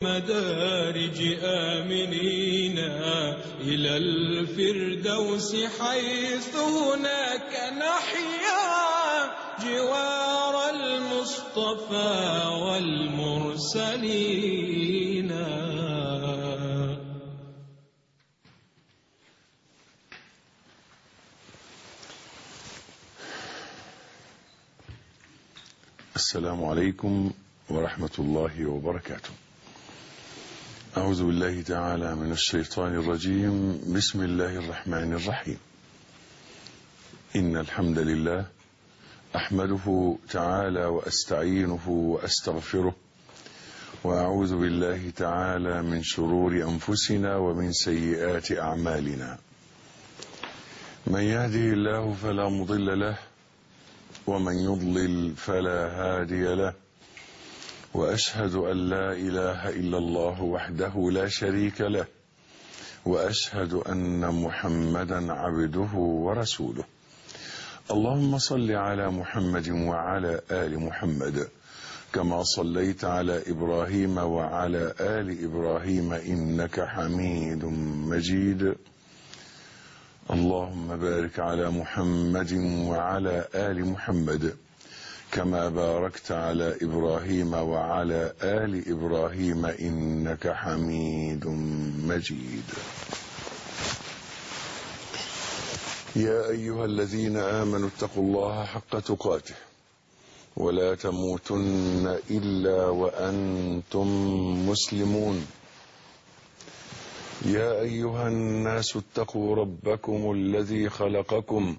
مدارج آمنين إلى الفردوس حيث هناك نحيا جوار المصطفى والمرسلين. السلام عليكم ورحمة الله وبركاته. أعوذ بالله تعالى من الشيطان الرجيم. بسم الله الرحمن الرحيم. إن الحمد لله أحمده تعالى وأستعينه وأستغفره، وأعوذ بالله تعالى من شرور أنفسنا ومن سيئات أعمالنا. من يهده الله فلا مضل له، ومن يضلل فلا هادي له، وأشهد أن لا إله إلا الله وحده لا شريك له، وأشهد أن محمدا عبده ورسوله. اللهم صل على محمد وعلى آل محمد كما صليت على إبراهيم وعلى آل إبراهيم إنك حميد مجيد. اللهم بارك على محمد وعلى آل محمد كما باركت على إبراهيم وعلى آل إبراهيم إنك حميد مجيد. يا أيها الذين آمنوا اتقوا الله حق تقاته ولا تموتن إلا وأنتم مسلمون. يا أيها الناس اتقوا ربكم الذي خلقكم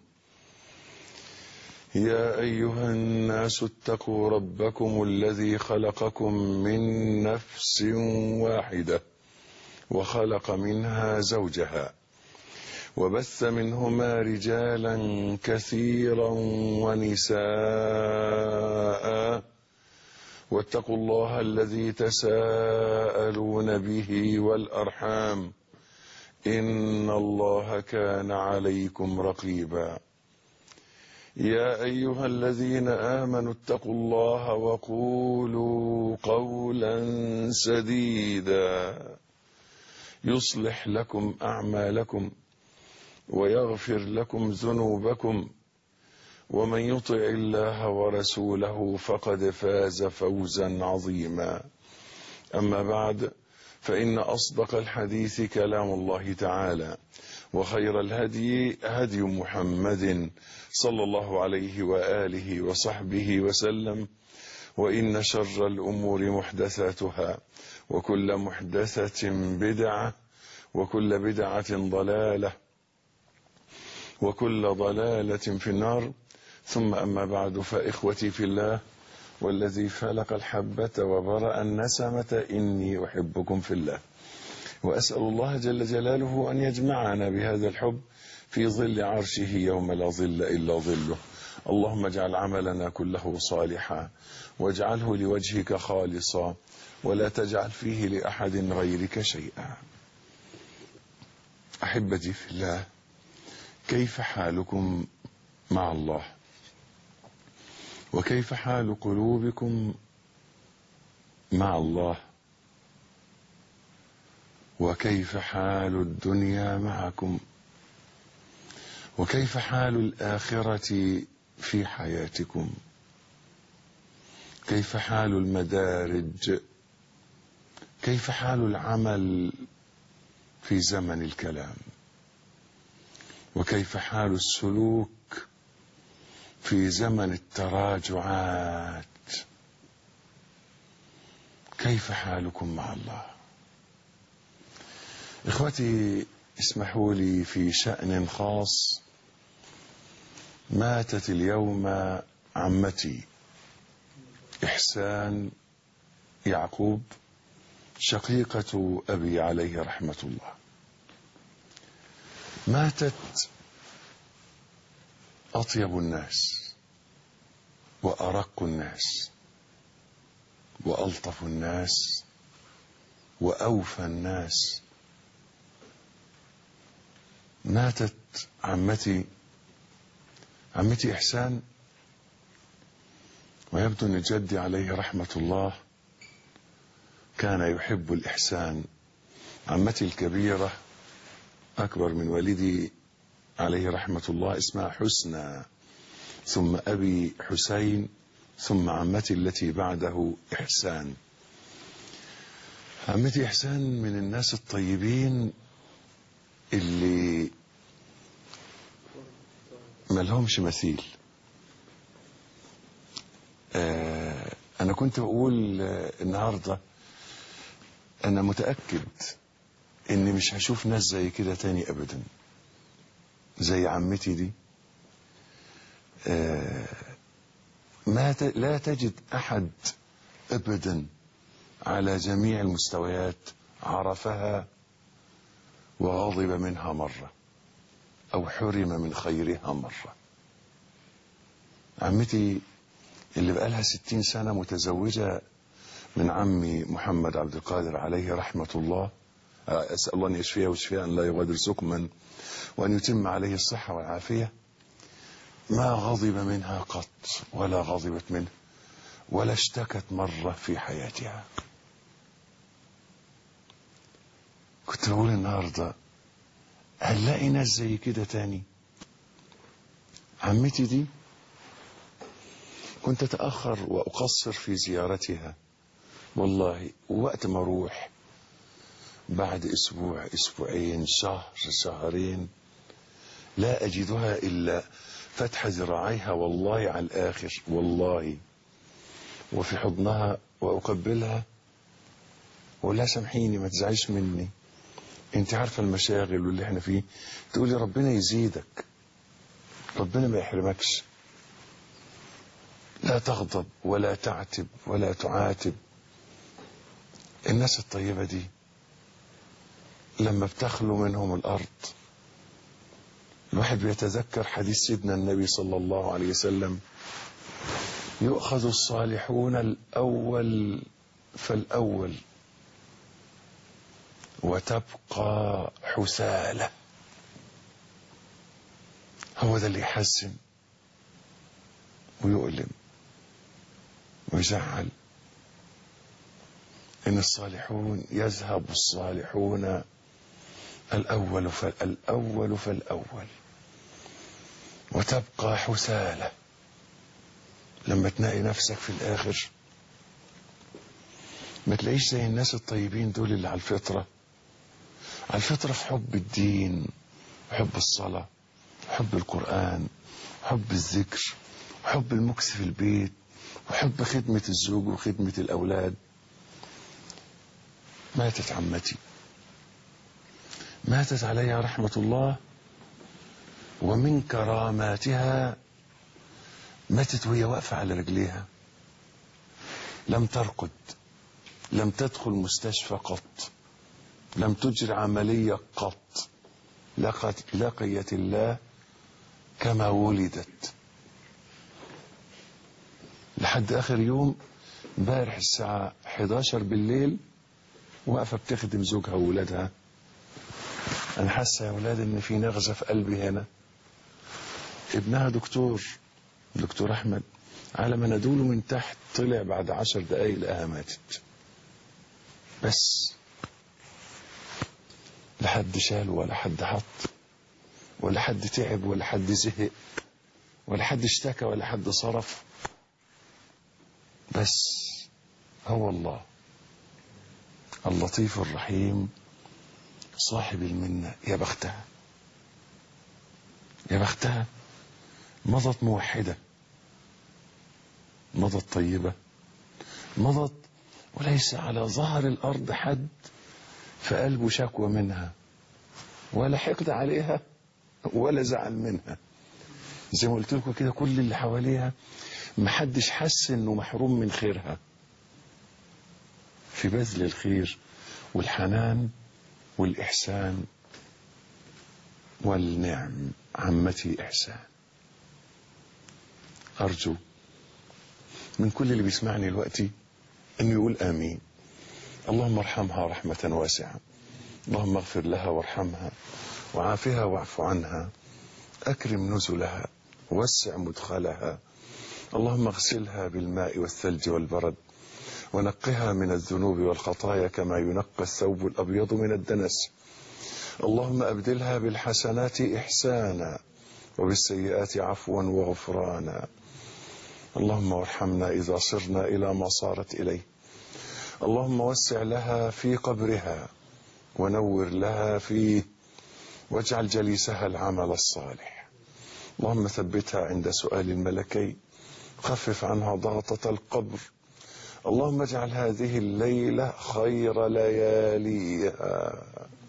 من نفس واحدة، وخلق منها زوجها، وبث منهما رجالا كثيرا ونساء، واتقوا الله الذي تساءلون به والأرحام، إن الله كان عليكم رقيبا. يا أيها الذين آمنوا اتقوا الله وقولوا قولا سديدا يصلح لكم أعمالكم ويغفر لكم ذنوبكم، ومن يطع الله ورسوله فقد فاز فوزا عظيما. أما بعد، فإن أصدق الحديث كلام الله تعالى، وخير الهدي هدي محمد صلى الله عليه وآله وصحبه وسلم، وإن شر الأمور محدثاتها، وكل محدثة بدعة، وكل بدعة ضلالة، وكل ضلالة في النار. ثم أما بعد، فإخوتي في الله والذي فلق الحبة وبرأ النسمة إني أحبكم في الله، وأسأل الله جل جلاله أن يجمعنا بهذا الحب في ظل عرشه يوم لا ظل إلا ظله. اللهم اجعل عملنا كله صالحا، واجعله لوجهك خالصا، ولا تجعل فيه لأحد غيرك شيئا. أحبتي في الله، كيف حالكم مع الله؟ وكيف حال قلوبكم مع الله؟ وكيف حال الدنيا معكم؟ وكيف حال الآخرة في حياتكم؟ كيف حال المدارج؟ كيف حال العمل في زمن الكلام؟ وكيف حال السلوك في زمن التراجعات؟ كيف حالكم مع الله؟ إخوتي، اسمحوا لي في شأن خاص. ماتت اليوم عمتي إحسان يعقوب، شقيقة أبي عليه رحمة الله. ماتت أطيب الناس وأرق الناس وألطف الناس وأوفى الناس. ماتت عمتي إحسان، ويبدو أن جدي عليه رحمة الله كان يحب الإحسان. عمتي الكبيرة أكبر من والدي عليه رحمة الله اسمها حسنى، ثم أبي حسين، ثم عمتي التي بعده إحسان. عمتي إحسان من الناس الطيبين اللي ملهمش مثيل. أنا كنت بقول النهاردة أنا متأكد إني مش هشوف ناس زي كده تاني أبدا، زي عمتي دي. لا تجد أحد أبدا على جميع المستويات عرفها وغضب منها مرة أو حرم من خيرها مرة. عمتي اللي بقالها 60 سنة متزوجة من عمي محمد عبد القادر عليه رحمة الله، أسأل الله أن يشفيه وشفاء لا يغادر سقما، وأن يتم عليه الصحة والعافية. ما غضب منها قط ولا غضبت منه ولا اشتكت مرة في حياتها. كنت بقول النهاردة هنلاقي ناس زي كده تاني؟ عمتي دي كنت أتأخر وأقصر في زيارتها والله، وقت ما أروح بعد أسبوع، أسبوعين، شهر، شهرين، لا أجدها إلا فتح ذراعيها والله على الآخر والله، وفي حضنها وأقبلها وأقول لها سامحيني ما تزعيش مني، أنت عارفة المشاغل واللي احنا فيه. تقولي ربنا يزيدك، ربنا ما يحرمكش. لا تغضب ولا تعتب ولا تعاتب. الناس الطيبة دي لما بتخلو منهم الأرض، الواحد بيتذكر حديث سيدنا النبي صلى الله عليه وسلم: يؤخذ الصالحون الأول فالأول وتبقى حسالة. هو ده اللي يحزن ويؤلم ويزعل، إن الصالحون يذهب الصالحون الأول فالأول وتبقى حسالة. لما تلاقي نفسك في الآخر ما تلاقيش زي الناس الطيبين دول اللي على الفطرة، على الفطرة في حب الدين، حب الصلاة، حب القرآن، حب الذكر، حب المكث في البيت، وحب خدمة الزوج وخدمة الأولاد. ماتت عمتي، ماتت عليها رحمة الله، ومن كراماتها ماتت وهي واقفة على رجليها، لم ترقد، لم تدخل مستشفى قط، لم تجري عملية قط، لقيت الله كما ولدت لحد آخر يوم. امبارح الساعة 11 بالليل واقفة بتخدم زوجها وولادها. أنا حاسة يا ولاد إن في نغزة في قلبي هنا. ابنها دكتور أحمد، على ما ندوله من تحت طلع بعد 10 دقايق لقاها ماتت. بس لا حد شال ولا حد حط ولا حد تعب ولا حد زهق ولا حد اشتكى ولا حد صرف. بس هو الله اللطيف الرحيم صاحب المنة. يا بختها، يا بختها، مضت موحدة، مضت طيبة، مضت وليس على ظهر الأرض حد في قلبه شكوى منها ولا حقد عليها ولا زعل منها. زي ما قلت لكم كده، كل اللي حواليها محدش حس انه محروم من خيرها. في بذل الخير والحنان والإحسان والنعم. عمتي إحسان. أرجو من كل اللي بيسمعني دلوقتي أنه يقول آمين. اللهم ارحمها رحمة واسعة، اللهم اغفر لها وارحمها وعافها واعف عنها، أكرم نزلها ووسع مدخلها، اللهم اغسلها بالماء والثلج والبرد ونقها من الذنوب والخطايا كما ينقى الثوب الأبيض من الدنس. اللهم أبدلها بالحسنات إحسانا وبالسيئات عفوا وغفرانا. اللهم وارحمنا إذا صرنا إلى ما صارت إليه. اللهم وسع لها في قبرها ونور لها فيه واجعل جليسها العمل الصالح. اللهم ثبتها عند سؤال الملكين، خفف عنها ضغطة القبر. اللهم اجعل هذه الليلة خير لياليها.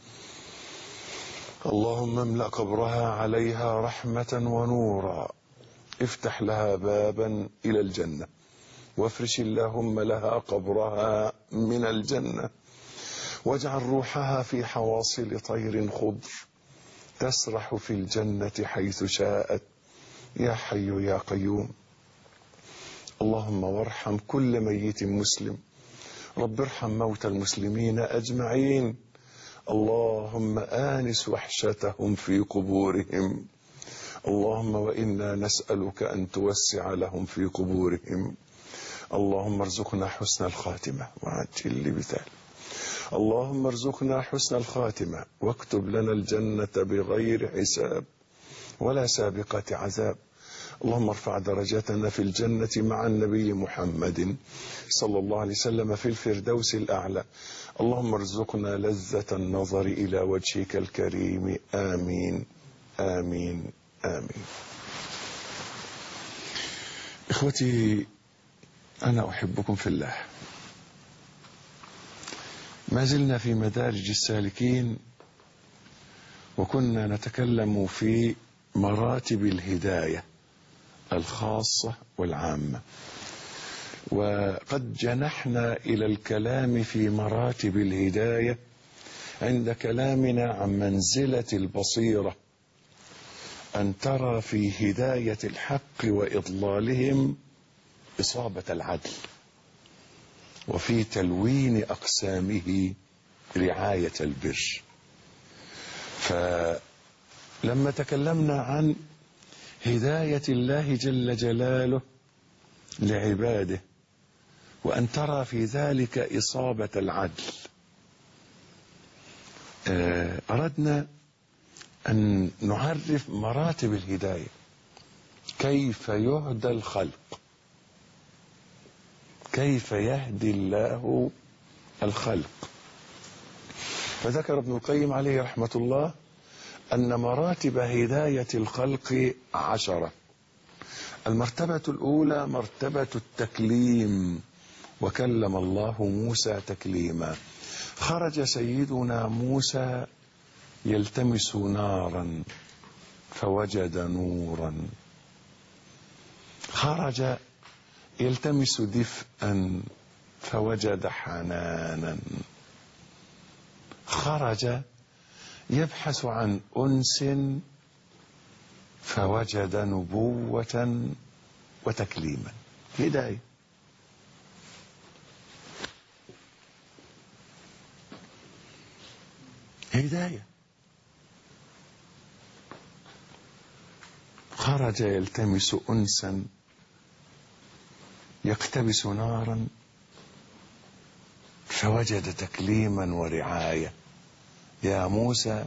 اللهم املأ قبرها عليها رحمة ونورا. افتح لها بابا إلى الجنة، وافرش اللهم لها قبرها من الجنة، واجعل روحها في حواصل طير خضر تسرح في الجنة حيث شاءت يا حي يا قيوم. اللهم وارحم كل ميت مسلم. رب ارحم موتى المسلمين أجمعين. اللهم آنس وحشتهم في قبورهم. اللهم وإنا نسألك أن توسع لهم في قبورهم. اللهم ارزقنا حسن الخاتمة وعجل بذلك. اللهم ارزقنا حسن الخاتمة واكتب لنا الجنة بغير حساب ولا سابقة عذاب. اللهم ارفع درجتنا في الجنة مع النبي محمد صلى الله عليه وسلم في الفردوس الأعلى. اللهم ارزقنا لذة النظر إلى وجهك الكريم. آمين آمين آمين. إخوتي، أنا أحبكم في الله. ما زلنا في مدارج السالكين، وكنا نتكلم في مراتب الهداية الخاصة والعامة، وقد جنحنا إلى الكلام في مراتب الهداية عند كلامنا عن منزلة البصيرة، أن ترى في هداية الحق وإضلالهم إصابة العدل، وفي تلوين أقسامه رعاية البر. فلما تكلمنا عن هداية الله جل جلاله لعباده وأن ترى في ذلك إصابة العدل، أردنا أن نعرف مراتب الهداية، كيف يهدى الخلق، كيف يهدي الله الخلق. فذكر ابن القيم عليه رحمة الله أن مراتب هداية الخلق 10. المرتبة الأولى مرتبة التكليم، وكلم الله موسى تكليما. خرج سيدنا موسى يلتمس نارا فوجد نورا، خرج يلتمس دفئا فوجد حنانا، خرج يبحث عن أنس فوجد نبوة وتكليما. هداية. هداية. خرج يلتمس أنسا يقتبس نارا فوجد تكليما ورعاية. يا موسى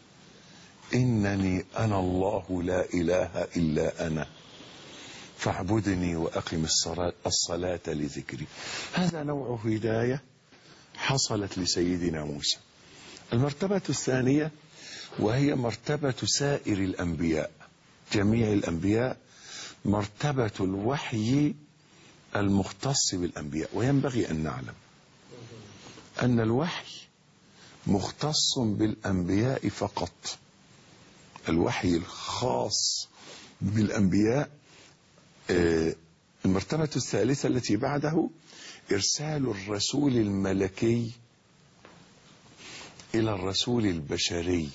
إنني أنا الله لا إله إلا أنا فاعبدني وأقم الصلاة لذكري. هذا نوع هداية حصلت لسيدنا موسى. المرتبة الثانية وهي مرتبة سائر الأنبياء، جميع الأنبياء، مرتبة الوحي المختص بالأنبياء. وينبغي أن نعلم أن الوحي مختص بالأنبياء فقط. الوحي الخاص بالأنبياء. المرتبة الثالثة التي بعده إرسال الرسول الملكي إلى الرسول البشري.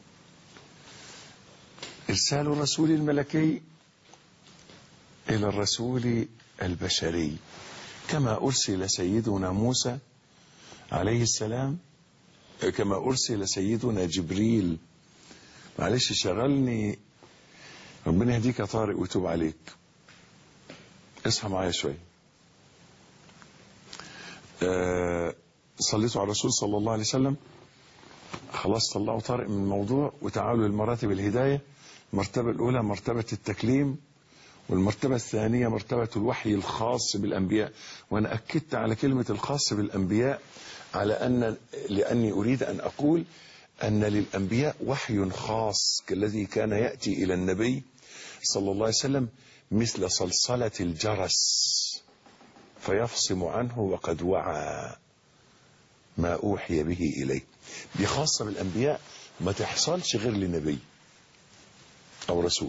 إرسال الرسول الملكي إلى الرسول البشري، كما أرسل سيدنا موسى عليه السلام، كما أرسل سيدنا جبريل. معلش شغلني، ربنا يهديك يا طارق ويتوب عليك، اصحى معايا شوي. صليتوا على الرسول صلى الله عليه وسلم. خلاص طلعوا طارق من الموضوع وتعالوا لمراتب الهداية. المرتبة الأولى مرتبة التكليم، والمرتبة الثانية مرتبة الوحي الخاص بالأنبياء. وأنا أكدت على كلمة الخاص بالأنبياء لأني أريد أن أقول أن للأنبياء وحي خاص كالذي كان يأتي إلى النبي صلى الله عليه وسلم مثل صلصلة الجرس فيفصم عنه وقد وعى ما أوحي به إليه. دي خاصة بالأنبياء، ما تحصلش غير لنبي أو رسول.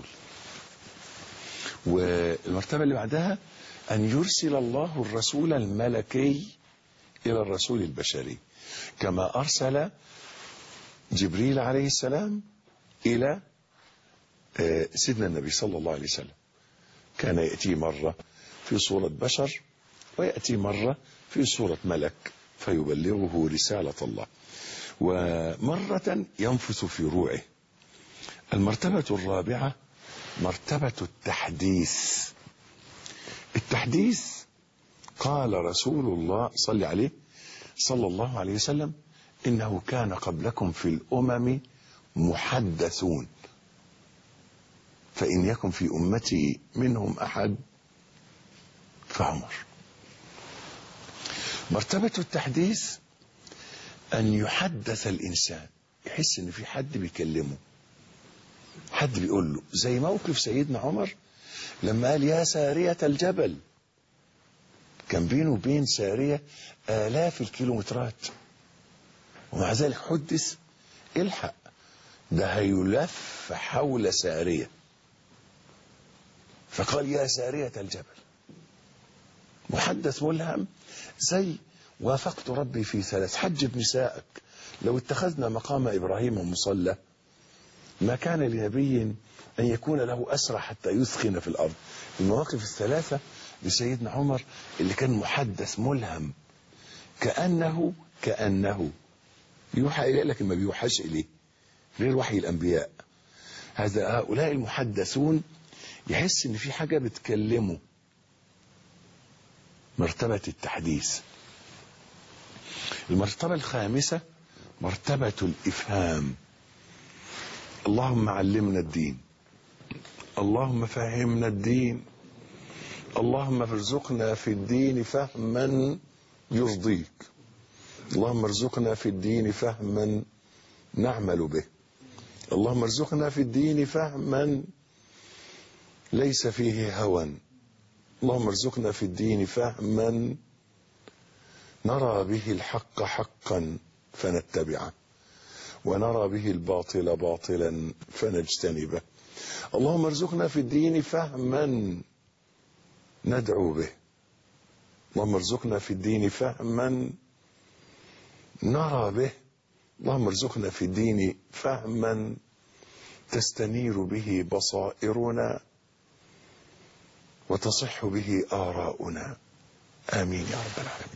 والمرتبة اللي بعدها أن يرسل الله الرسول الملكي إلى الرسول البشري، كما أرسل جبريل عليه السلام إلى سيدنا النبي صلى الله عليه وسلم. كان يأتي مرة في صورة بشر ويأتي مرة في صورة ملك فيبلغه رسالة الله، ومرة ينفث في روعه. المرتبة الرابعة مرتبة التحديث. التحديث قال رسول الله صلى عليه صلى الله عليه وسلم إنه كان قبلكم في الأمم محدثون فإن يكن في أمتي منهم أحد فعمر. مرتبة التحديث أن يحدث الإنسان، يحس إن في حد بيكلمه، حد بيقول له، زي موقف سيدنا عمر لما قال يا سارية الجبل. كان بينه وبين سارية آلاف الكيلومترات، ومع ذلك حدث الحق ده هيلف حول سارية، فقال يا سارية الجبل. محدث ملهم زي وافقت ربي في ثلاث، حجب نسائك. لو اتخذنا مقام إبراهيم مصلى ما كان لنبي أن يكون له أسرى حتى يثخن في الأرض. المواقف الثلاثة لسيدنا عمر اللي كان محدث ملهم كأنه يوحى إليه لكن ما بيوحاش إليه، غير وحي الأنبياء. هؤلاء المحدثون يحس إن في حاجة بتكلمه. مرتبة التحديث. المرتبة الخامسة مرتبة الإفهام. اللهم علمنا الدين، اللهم فهمنا الدين، اللهم ارزقنا في الدين فهما يرضيك، اللهم ارزقنا في الدين فهما نعمل به، اللهم ارزقنا في الدين فهما ليس فيه هوى، اللهم ارزقنا في الدين فهما نرى به الحق حقا فنتبعه ونرى به الباطل باطلا فنجتنبه، اللهم ارزقنا في الدين فهما ندعو به، اللهم ارزقنا في الدين فهما نرى به، اللهم ارزقنا في الدين فهما تستنير به بصائرنا وتصح به آراؤنا، آمين يا رب العالمين.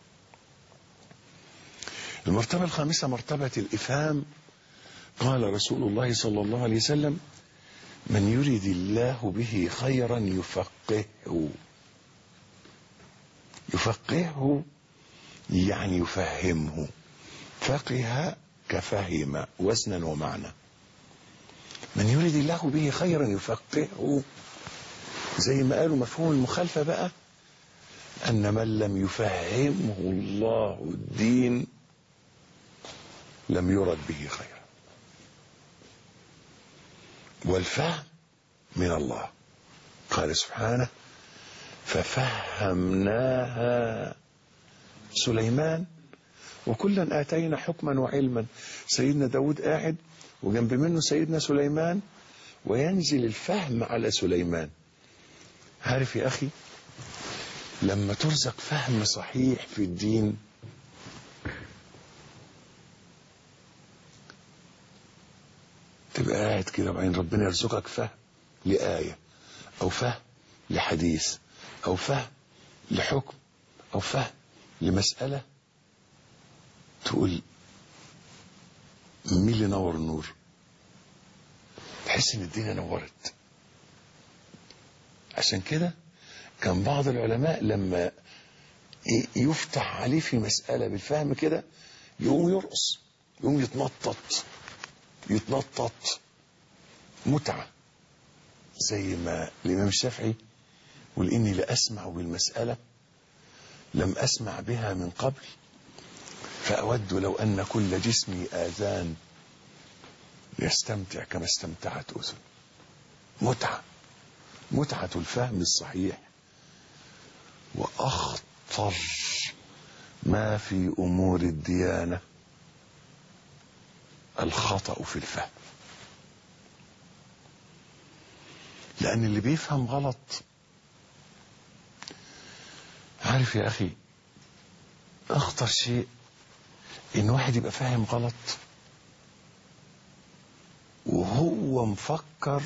المرتبة الخامسة مرتبة الإفهام. قال رسول الله صلى الله عليه وسلم من يريد الله به خيرا يفقهه يعني يفهمه. فقه كفهم وزنا ومعنى. من يريد الله به خيرا يفقهه، زي ما قالوا مفهوم المخالفة بقى أن من لم يفهمه الله الدين لم يرد به خيرا. والفهم من الله، قال سبحانه ففهمناها سليمان وكلا آتينا حكما وعلما. سيدنا داود قاعد وجنب منه سيدنا سليمان وينزل الفهم على سليمان. عارف يا أخي لما ترزق فهم صحيح في الدين تبقى قاعد كده وبعدين ربنا يرزقك فهم لآية أو فهم لحديث أو فهم لحكم أو فهم لمسألة، تقول مين اللي نور النور؟ تحس ان الدنيا نورت. عشان كده كان بعض العلماء لما يفتح عليه في مسألة بالفهم كده، يقوم يرقص، يقوم يتنطط متعة. زي ما الإمام الشافعي يقول إني لأسمع بالمسألة لم أسمع بها من قبل، فأود لو أن كل جسمي آذان يستمتع كما استمتعت أذن. متعة الفهم الصحيح. وأخطر ما في أمور الديانة الخطأ في الفهم، لأن اللي بيفهم غلط، عارف يا أخي أخطر شيء إن واحد يبقى فاهم غلط وهو مفكر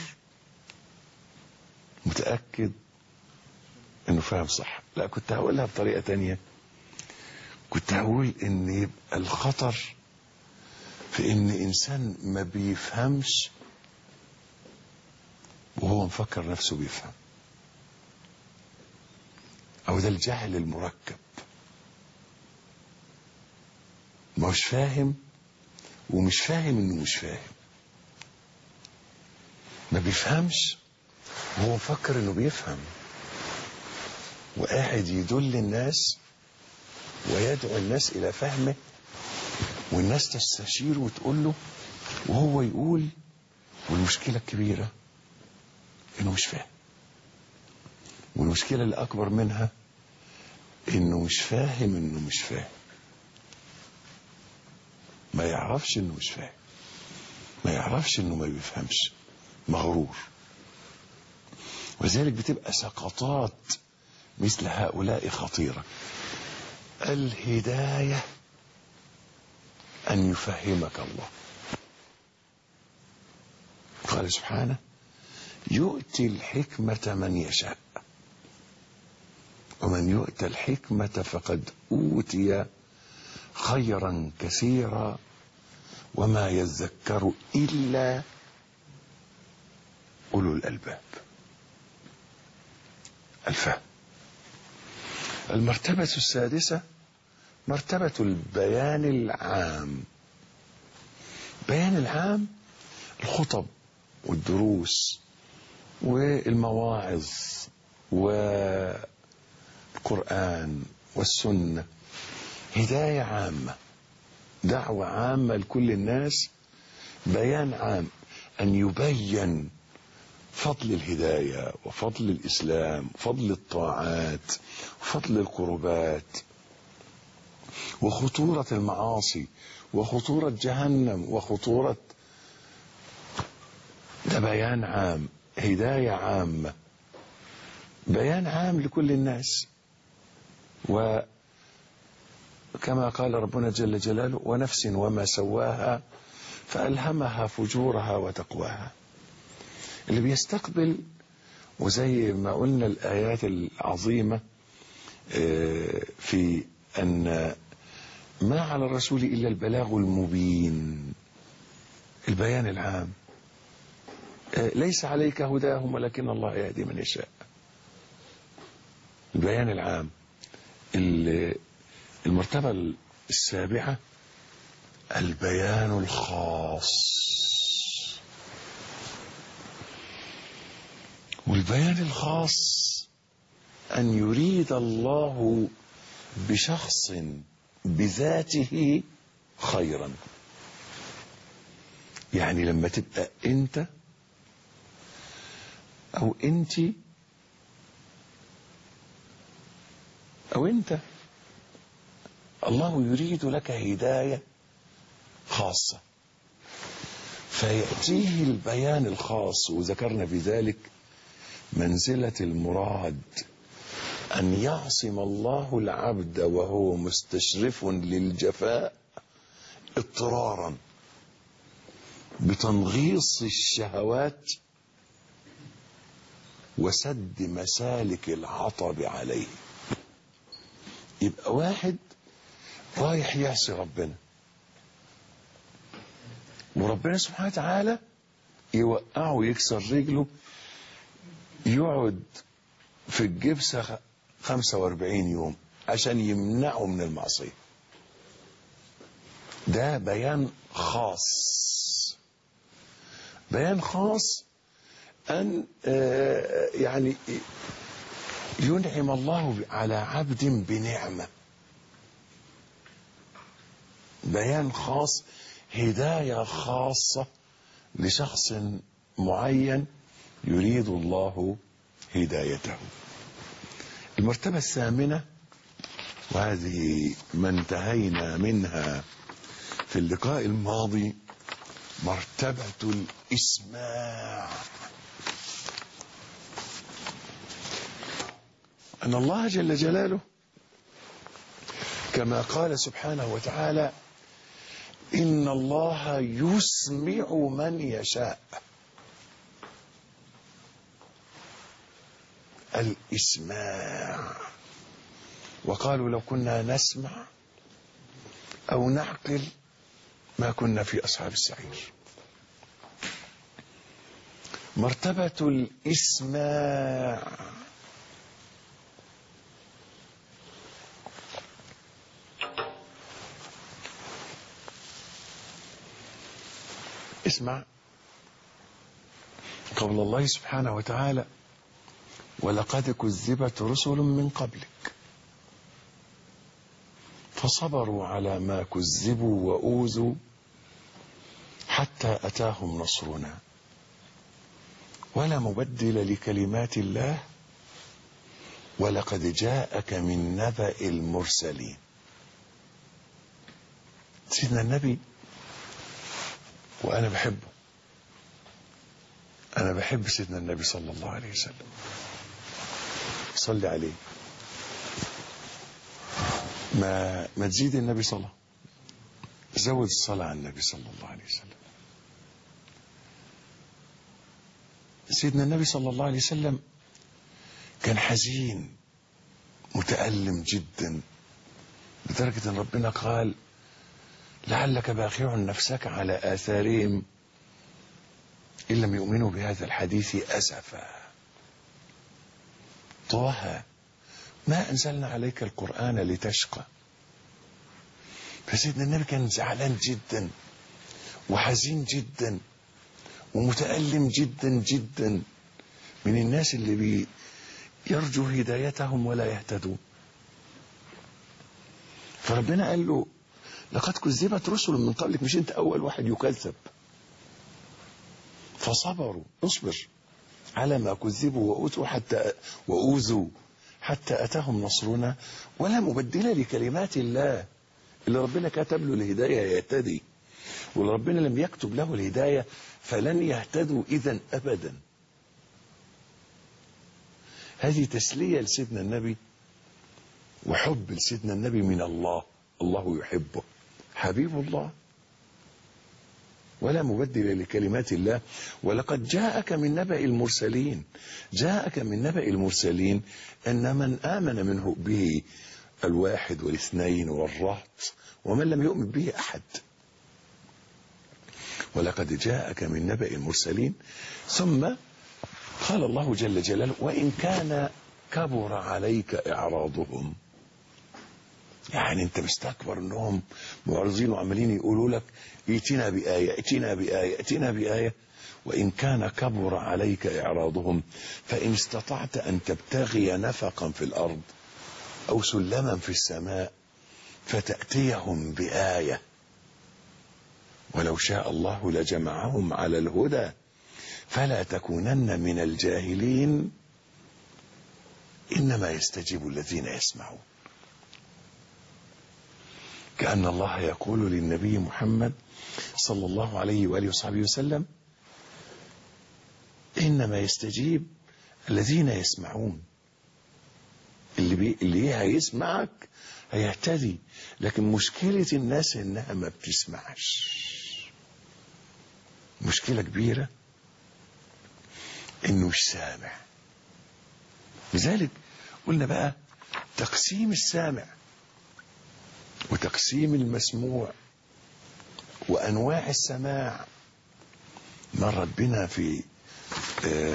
متأكد إنه فاهم صح. لا، كنت هقولها بطريقة تانية. كنت هقول إن يبقى الخطر في إن إنسان ما بيفهمش وهو مفكر نفسه بيفهم، أو ده الجهل المركب. ما هوش فاهم ومش فاهم إنه مش فاهم، ما بيفهمش وهو مفكر إنه بيفهم، وقاعد يدل الناس ويدعو الناس إلى فهمه، والناس تستشيره وتقول له وهو يقول. والمشكلة الكبيرة إنه مش فاهم، والمشكلة اللي أكبر منها إنه مش فاهم إنه مش فاهم، ما يعرفش إنه مش فاهم، ما يعرفش إنه ما بيفهمش، مغرور. وذلك بتبقى سقطات مثل هؤلاء خطيرة. الهداية أن يفهمك الله. قال سبحانه يؤتي الحكمة من يشاء ومن يؤتى الحكمة فقد أوتي خيرا كثيرا وما يذكر إلا أولو الألباب. الفهم. المرتبة السادسة مرتبة البيان العام. بيان العام الخطب والدروس والمواعظ والقرآن والسنة، هداية عامة، دعوة عامة لكل الناس، بيان عام، أن يبين فضل الهداية وفضل الإسلام وفضل الطاعات وفضل القربات وخطورة المعاصي وخطورة جهنم وخطورة. ده بيان عام، هداية عامة، بيان عام لكل الناس. وكما قال ربنا جل جلاله ونفس وما سواها فألهمها فجورها وتقواها. اللي بيستقبل، وزي ما قلنا الآيات العظيمة في أن ما على الرسول إلا البلاغ المبين، البيان العام، ليس عليك هداهم ولكن الله يهدي من يشاء. البيان العام. المرتبة السابعة البيان الخاص. والبيان الخاص أن يريد الله بشخص بذاته خيرا. يعني لما تبقى أنت أو أنت أو أنت، الله يريد لك هداية خاصة، فيأتيه البيان الخاص. وذكرنا في ذلك منزلة المراد أن يعصم الله العبد وهو مستشرف للجفاء اضطرارا بتنغيص الشهوات وسد مسالك العطب عليه. يبقى واحد رايح يعصي ربنا، وربنا سبحانه وتعالى يوقعه ويكسر رجله، يقعد في الجبس 45 يوم عشان يمنعه من المعصية. ده بيان خاص. بيان خاص أن يعني ينعم الله على عبد بنعمة. بيان خاص، هداية خاصة لشخص معين يريد الله هدايته. المرتبة الثامنة، وهذه ما انتهينا منها في اللقاء الماضي، مرتبة الإسماع. أن الله جل جلاله كما قال سبحانه وتعالى: إن الله يسمع من يشاء. الإسماع. وقالوا لو كنا نسمع أو نعقل ما كنا في أصحاب السعير. مرتبة الإسماع. اسمع قول الله سبحانه وتعالى: ولقد كذبت رسل من قبلك فصبروا على ما كذبوا وأوذوا حتى أتاهم نصرنا ولا مبدل لكلمات الله ولقد جاءك من نبأ المرسلين. سيدنا النبي، وأنا بحبه، أنا بحب سيدنا النبي صلى الله عليه وسلم. صلي عليه. ما تزيد النبي صلاة، زود الصلاة على النبي صلى الله عليه وسلم. سيدنا النبي صلى الله عليه وسلم كان حزين متألم جدا، لدرجة أن ربنا قال: لعلك باخع نفسك على آثارهم إن لم يؤمنوا بهذا الحديث أسفا. طه ما أنزلنا عليك القرآن لتشقى. فسيدنا النبي كان زعلان جدا وحزين جدا ومتألم جدا جدا من الناس اللي يرجو هدايتهم ولا يهتدون. فربنا قال له: لقد كذبت رسل من قبلك، مش انت اول واحد يكذب. فصبروا، اصبر على ما كذبوا وأوذوا حتى أتاهم نصرنا ولا مبدل لكلمات الله. اللي ربنا كتب له الهداية يهتدي، واللي ربنا لم يكتب له الهداية فلن يهتدوا إذن أبدا. هذه تسلية لسيدنا النبي وحب لسيدنا النبي من الله. الله يحبه، حبيب الله. ولا مبدل لكلمات الله ولقد جاءك من نبأ المرسلين. جاءك من نبأ المرسلين أن من آمن منه به الواحد والاثنين والرهط، ومن لم يؤمن به أحد. ولقد جاءك من نبأ المرسلين. ثم قال الله جل جلاله: وإن كان كبر عليك إعراضهم. يعني انت مستكبر انهم معرضين وعمالين يقولوا لك: ائتنا بآية ائتنا بآية ائتنا بآية. وإن كان كبر عليك إعراضهم فإن استطعت أن تبتغي نفقا في الأرض أو سلما في السماء فتأتيهم بآية ولو شاء الله لجمعهم على الهدى فلا تكونن من الجاهلين إنما يستجيب الذين يسمعون. كأن الله يقول للنبي محمد صلى الله عليه وآله وصحبه وسلم: إنما يستجيب الذين يسمعون. اللي هيسمعك هيهتدي. لكن مشكلة الناس إنها ما بتسمعش. مشكلة كبيرة إنه مش سامع. لذلك قلنا بقى تقسيم السامع وتقسيم المسموع وأنواع السماع مرت بنا في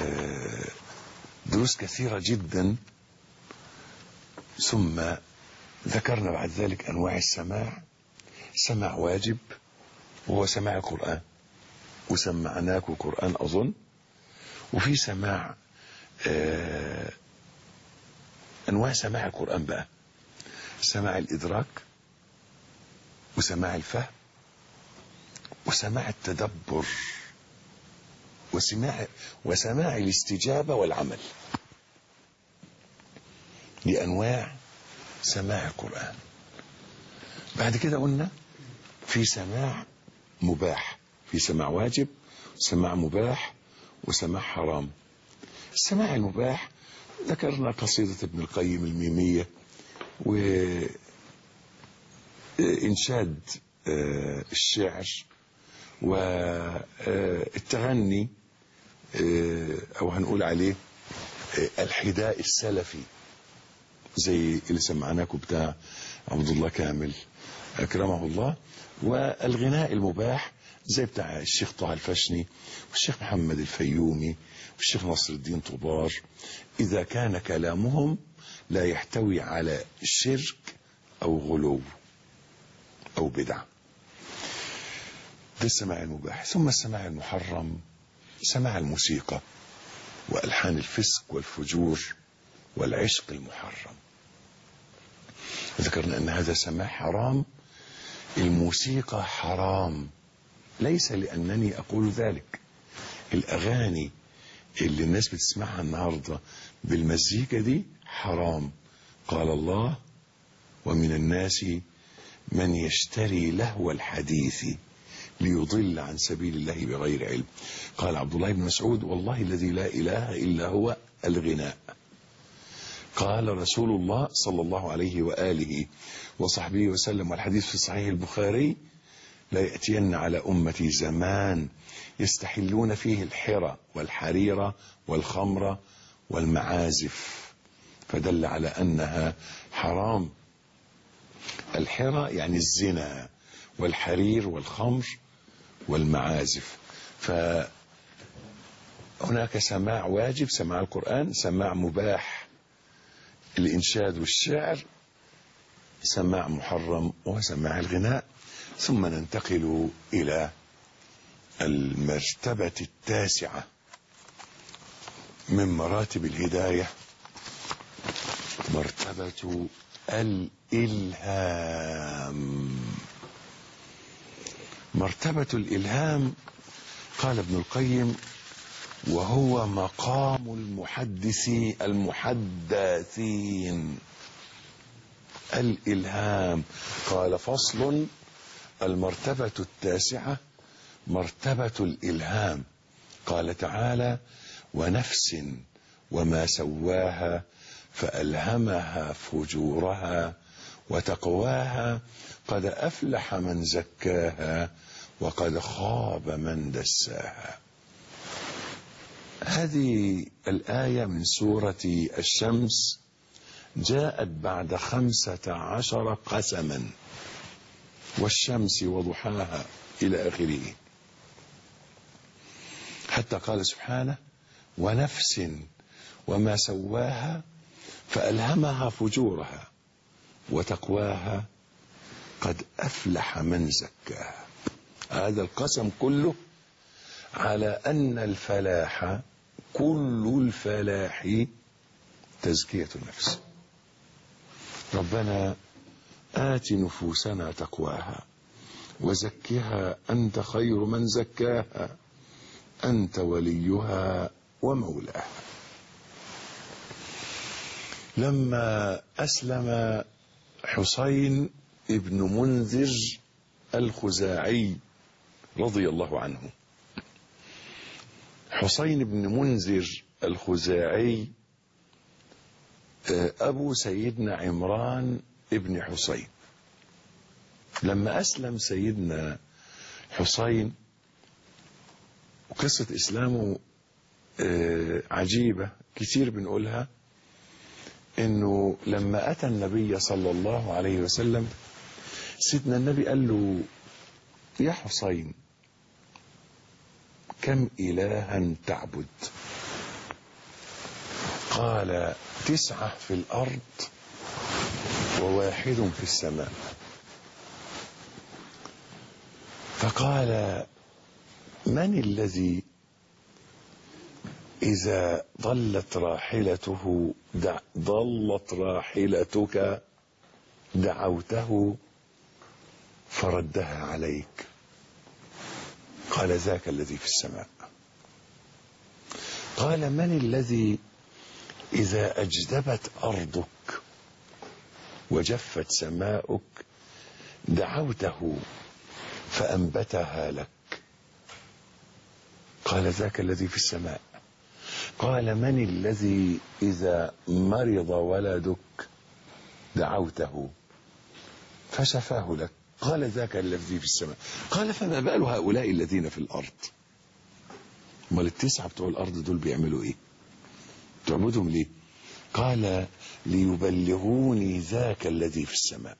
دروس كثيرة جدا. ثم ذكرنا بعد ذلك أنواع السماع. سماع واجب وهو سماع القرآن، وسمعناك قرآن أظن. وفي سماع أنواع سماع القرآن بقى: سماع الإدراك، وسماع الفهم، وسماع التدبر، وسماع الاستجابة والعمل. لأنواع سماع القرآن. بعد كده قلنا في سماع مباح، في سماع واجب، سماع مباح، وسماع حرام. السماع المباح ذكرنا قصيدة ابن القيم الميمية، وإنشاد الشعر، والتغني، أو هنقول عليه الحداء السلفي، زي اللي سمعناكم بتاع عبد الله كامل أكرمه الله. والغناء المباح زي بتاع الشيخ طه الفشني والشيخ محمد الفيومي والشيخ نصر الدين طبار، إذا كان كلامهم لا يحتوي على شرك أو غلو أو بدعة. ده السماع المباح. ثم السماع المحرم، سماع الموسيقى وألحان الفسق والفجور والعشق المحرم. ذكرنا أن هذا سماع حرام. الموسيقى حرام، ليس لأنني أقول ذلك. الأغاني اللي الناس بتسمعها النهاردة بالمزيكا دي حرام. قال الله: ومن الناس من يشتري لهو الحديث ليضل عن سبيل الله بغير علم. قال عبد الله بن مسعود: والله الذي لا إله إلا هو الغناء. قال رسول الله صلى الله عليه وآله وصحبه وسلم، والحديث في صحيح البخاري: لا يأتين على أمتي زمان يستحلون فيه الحرى والحرير والخمر والمعازف، فدل على أنها حرام. الحرى يعني الزنا، والحرير والخمر والمعازف. فهناك سماع واجب سماع القرآن، سماع مباح الإنشاد والشعر، سماع محرم وسماع الغناء. ثم ننتقل إلى المرتبة التاسعة من مراتب الهداية، مرتبة الإلهام. مرتبة الإلهام قال ابن القيم: وهو مقام المحدثين. الإلهام. قال: فصل: المرتبة التاسعة مرتبة الإلهام. قال تعالى: ونفس وما سواها فألهمها فجورها وتقواها قد أفلح من زكاها وقد خاب من دساها. هذه الآية من سورة الشمس جاءت بعد 15 قسما: والشمس وضحاها إلى آخره، حتى قال سبحانه: ونفس وما سواها فألهمها فجورها وتقواها قد أفلح من زكاها. هذا القسم كله على أن الفلاح، كل الفلاح تزكية النفس. ربنا آت نفوسنا تقواها وزكها أنت خير من زكاها أنت وليها ومولاها. لما أسلم حسين ابن منذر الخزاعي رضي الله عنه، حسين بن منذر الخزاعي أبو سيدنا عمران ابن حسين. لما أسلم سيدنا حسين، وقصة إسلامه عجيبة كتير بنقولها، إنه لما أتى النبي صلى الله عليه وسلم سيدنا النبي قال له: يا حسين، كم إلها تعبد؟ قال: 9 في الأرض وواحد في السماء. فقال: من الذي إذا ضلت راحلتك دعوته فردها عليك؟ قال: ذاك الذي في السماء. قال: من الذي إذا أجدبت أرضك وجفت سماؤك دعوته فأنبتها لك؟ قال: ذاك الذي في السماء. قال: من الذي إذا مرض ولدك دعوته فشفاه لك؟ قال: ذاك الذي في السماء. قال: فما بال هؤلاء الذين في الأرض؟ امال التسعة بتوع الأرض دول بيعملوا إيه؟ تعبدهم ليه؟ قال: ليبلغوني ذاك الذي في السماء.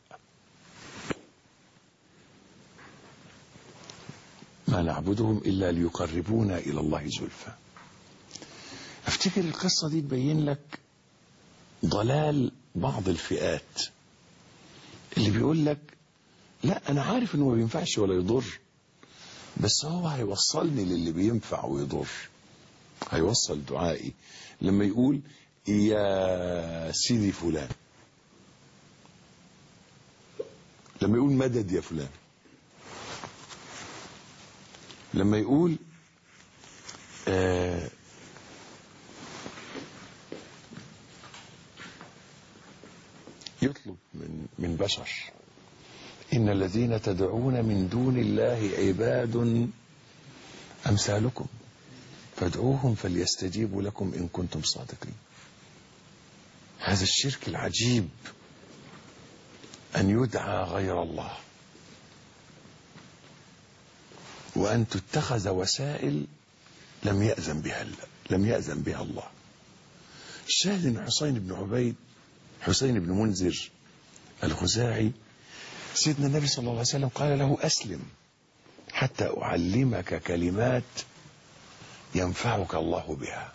ما نعبدهم إلا ليقربونا إلى الله زلفى. افتكر القصة دي تبين لك ضلال بعض الفئات اللي بيقول لك: لا أنا عارف إنه ما بينفعش ولا يضر، بس هو هيوصلني للي بينفع ويضر. هيوصل دعائي لما يقول يا سيدي فلان، لما يقول مدد يا فلان، لما يقول يطلب من بشر. إن الذين تدعون من دون الله عباد أمثالكم فادعوهم فليستجيبوا لكم إن كنتم صادقين. هذا الشرك العجيب أن يدعى غير الله وأن تتخذ وسائل لم يأذن بها الله. الشاهد أن حسين بن منذر الخزاعي سيدنا النبي صلى الله عليه وسلم قال له: أسلم حتى أعلمك كلمات ينفعك الله بها.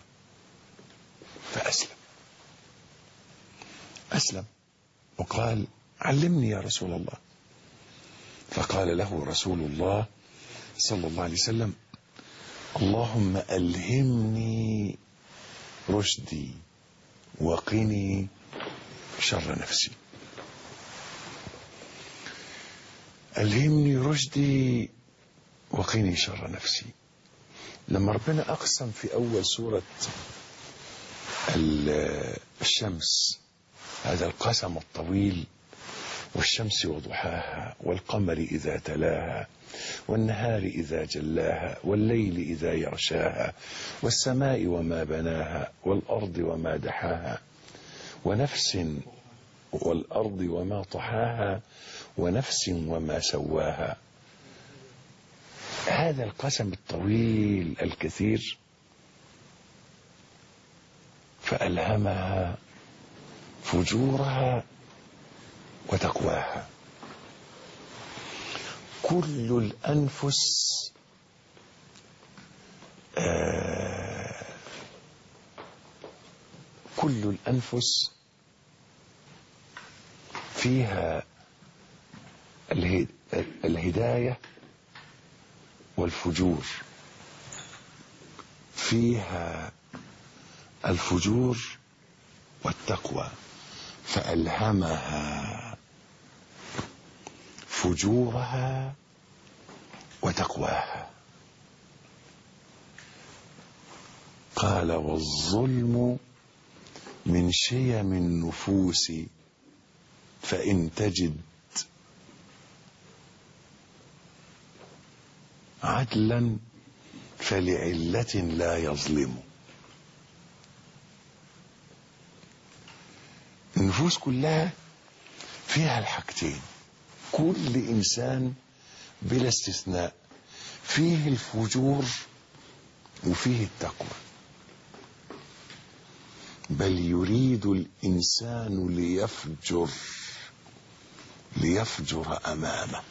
فأسلم وقال: علمني يا رسول الله. فقال له رسول الله صلى الله عليه وسلم: اللهم ألهمني رشدي وقني شر نفسي. ألهمني رشدي وقني شر نفسي. لما ربنا أقسم في أول سورة الشمس هذا القسم الطويل: والشمس وضحاها والقمر إذا تلاها والنهار إذا جلاها والليل إذا يغشاها والسماء وما بناها والأرض وما دحاها ونفس والأرض وما طحاها ونفس وما سواها. هذا القسم الطويل الكثير فألهمها فجورها وتقواها. كل الأنفس فيها الهداية والفجور، فيها الفجور والتقوى، فألهمها فجورها وتقواها. قال: والظلم من شيم النفوس فإن تجد عدلا فلعلة لا يظلم. النفوس كلها فيها الحاجتين، كل إنسان بلا استثناء فيه الفجور وفيه التقوى. بل يريد الإنسان ليفجر أمامه.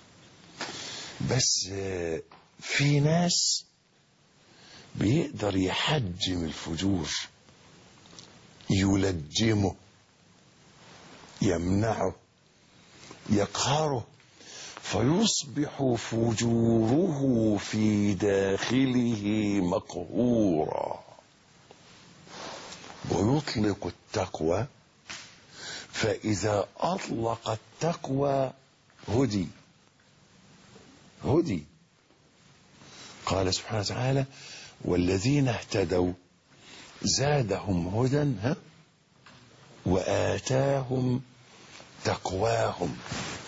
بس في ناس بيقدر يحجم الفجور، يلجمه، يمنعه يقهره، فيصبح فجوره في داخله مقهورا، ويطلق التقوى، فإذا أطلق التقوى هدي. قال سبحانه وتعالى: والذين اهتدوا زادهم هدى وآتاهم تقواهم.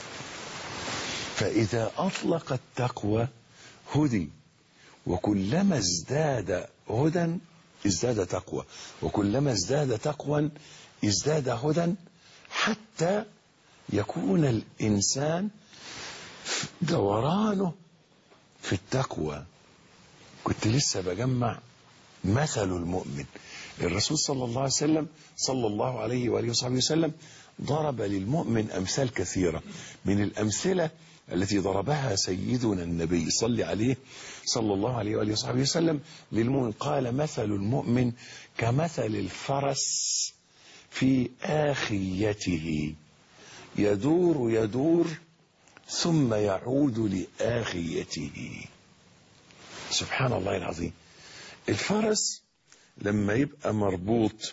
فإذا أطلق التقوى هدي، وكلما ازداد هدى ازداد تقوى، وكلما ازداد تقوى ازداد هدى، حتى يكون الإنسان دورانه في التقوى. كنت لسه بجمع مثل المؤمن. الرسول صلى الله عليه وسلم صلى الله عليه وآله وصحبه وسلم ضرب للمؤمن أمثال كثيرة. من الأمثلة التي ضربها سيدنا النبي صلى عليه صلى الله عليه وآله وصحبه وسلم للمؤمن، قال: مثل المؤمن كمثل الفرس في آخيته، يدور ثم يعود لآخيته. سبحان الله العظيم. الفرس لما يبقى مربوط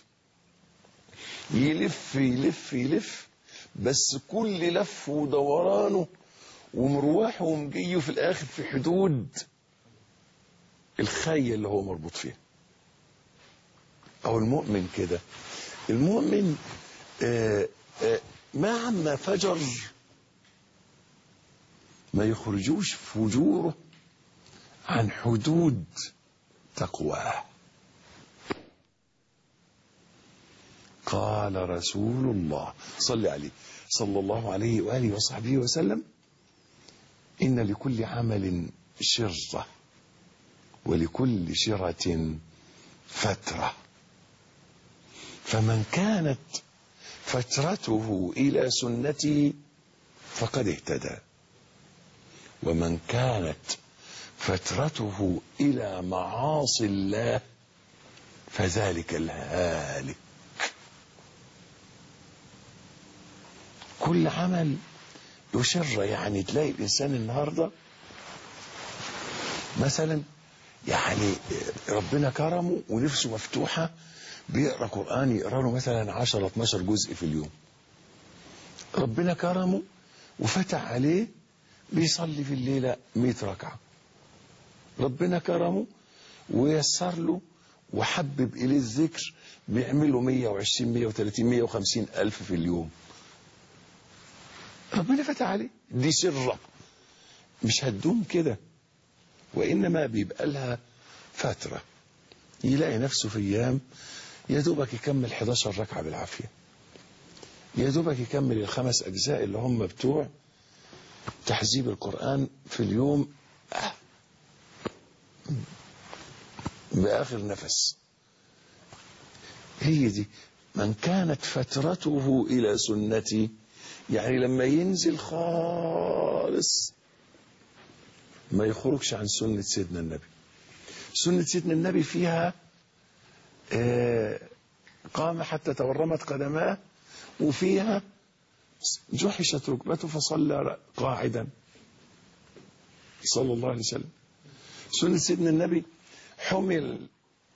يلف يلف يلف، بس كل لف ودورانه ومرواحه ومجيه في الآخر في حدود الخية اللي هو مربوط فيها. أو المؤمن كده، المؤمن مهما فجر ما يخرجوش فجوره عن حدود تقواه. قال رسول الله صلى عليه صلى الله عليه وآله وصحبه وسلم: إن لكل عمل شرة، ولكل شرة فترة، فمن كانت فترته إلى سنتي فقد اهتدى، ومن كانت فترته إلى معاصي الله فذلك الهالك. كل عمل له شرة. يعني تلاقي الإنسان النهاردة مثلا يعني ربنا كرمه ونفسه مفتوحة، بيقرأ قرآن، يقرأ له مثلا 10-12 جزء في اليوم. ربنا كرمه وفتح عليه بيصلي في الليلة 100 ركعة. ربنا كرمه ويسر له وحبب إليه الذكر، بيعمله 120 130 150 ألف في اليوم. ربنا فتح عليه، دي سرة مش هتدوم كده، وإنما بيبقى لها فترة. يلاقي نفسه في أيام يا دوبك يكمل 11 ركعة بالعافية، يا دوبك يكمل ال5 أجزاء اللي هم بتوع تحزيب القرآن في اليوم بآخر نفس. هي دي من كانت فترته إلى سنتي، يعني لما ينزل خالص ما يخرجش عن سنة سيدنا النبي. سنة سيدنا النبي فيها قام حتى تورمت قدماه، وفيها جحشت ركبته فصلى قاعدا صلى الله عليه وسلم. سنة سيدنا النبي حمل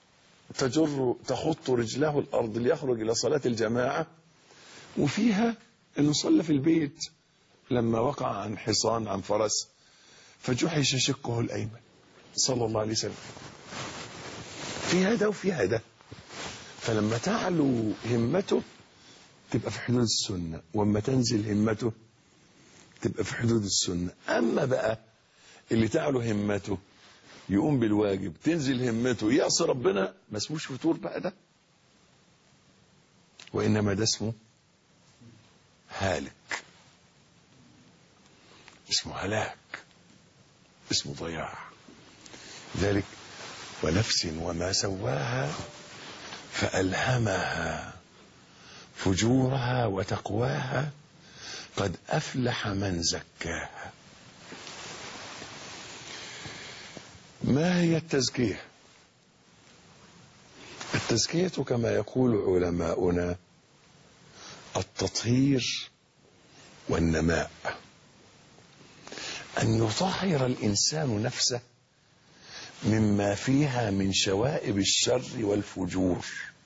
تخط رجله الأرض ليخرج إلى صلاة الجماعة، وفيها أنه صلى في البيت لما وقع عن حصان عن فرس فجحش شقه الأيمن صلى الله عليه وسلم. فيها ده وفيها ده. فلما تعلو همته تبقى في حدود السنة، واما تنزل همته تبقى في حدود السنة. أما بقى اللي تعلو همته يقوم بالواجب، تنزل همته يعصي ربنا، ما اسموش فتور بقى ده، وإنما ده اسمه هالك، اسمه هلاك، اسمه ضياع. ذلك ونفس وما سواها فألهمها فجورها وتقواها، قد أفلح من زكاها. ما هي التزكية؟ التزكية كما يقول علماؤنا التطهير والنماء، أن يطهر الإنسان نفسه مما فيها من شوائب الشر والفجور.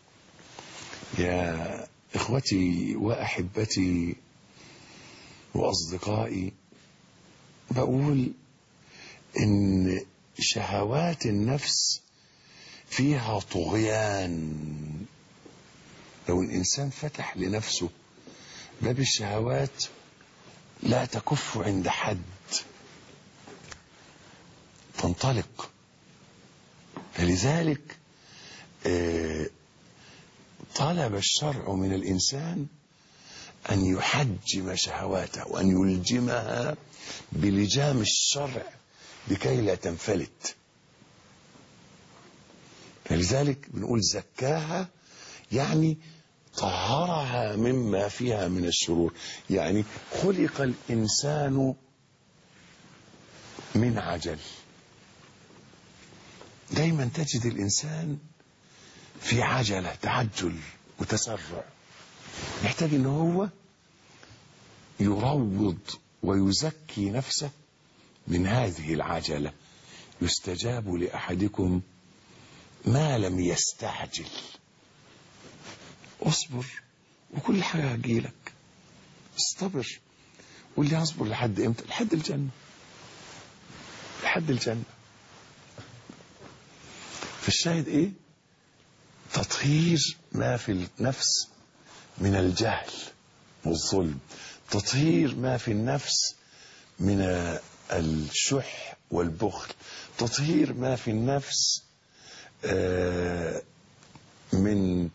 يا إخوتي وأحبتي وأصدقائي، بقول إن شهوات النفس فيها طغيان. لو الإنسان فتح لنفسه باب الشهوات لا تكف عند حد، تنطلق. فلذلك طلب الشرع من الإنسان أن يحجم شهواته وأن يلجمها بلجام الشرع لكي لا تنفلت. فلذلك بنقول زكاها، يعني طهرها مما فيها من الشرور. يعني خلق الإنسان من عجل. دايما تجد الإنسان في عجلة، تعجل وتسرع، يحتاج ان هو يروض ويزكي نفسه من هذه العجلة. يستجاب لأحدكم ما لم يستعجل. اصبر وكل حاجة هتجيلك، استبر. واللي هصبر لحد امتى؟ لحد الجنة، لحد الجنة. فالشاهد ايه؟ تطهير ما في النفس من الجهل والظلم، تطهير ما في النفس من الشح والبخل، تطهير ما في النفس من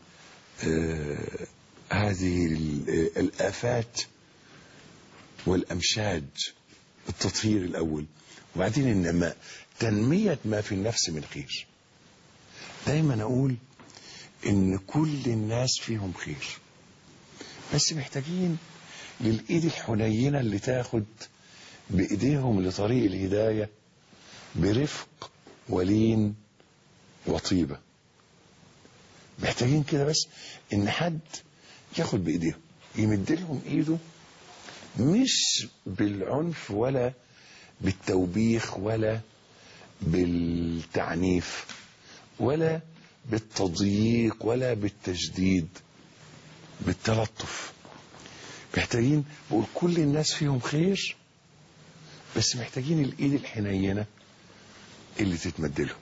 هذه الآفات والأمشاج. التطهير الأول، وبعدين النماء، تنمية ما في النفس من خير. دايما أقول إن كل الناس فيهم خير، بس محتاجين للإيد الحنينة اللي تاخد بإيديهم لطريق الهداية برفق ولين وطيبة. محتاجين كده بس إن حد ياخد بإيديهم، يمد لهم إيده، مش بالعنف ولا بالتوبيخ ولا بالتعنيف ولا بالتضييق ولا بالتجديد، بالتلطف. محتاجين، بقول كل الناس فيهم خير، بس محتاجين الإيد الحنينة اللي تتمد لهم.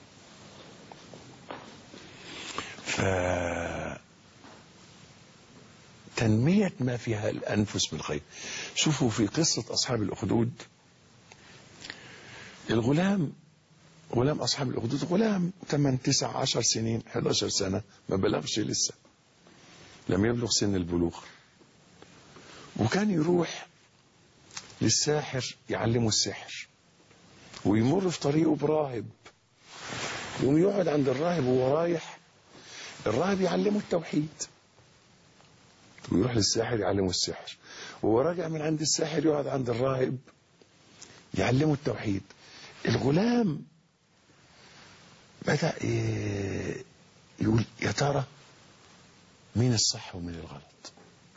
تنمية ما فيها الأنفس من خير. شوفوا في قصة أصحاب الأخدود، الغلام، غلام أصحاب الأخدود، غلام 8 9 10 سنين 11 سنة، ما بلغش لسه، لم يبلغ سن البلوغ. وكان يروح للساحر يعلمه السحر، ويمر في طريقه براهب، يقوم يقعد عند الراهب وهو رايح، الراهب يعلمه التوحيد، ويروح للساحر يعلمه السحر، وهو راجع من عند الساحر يقعد عند الراهب يعلمه التوحيد. الغلام بدأ يقول يا ترى مين الصح ومين الغلط؟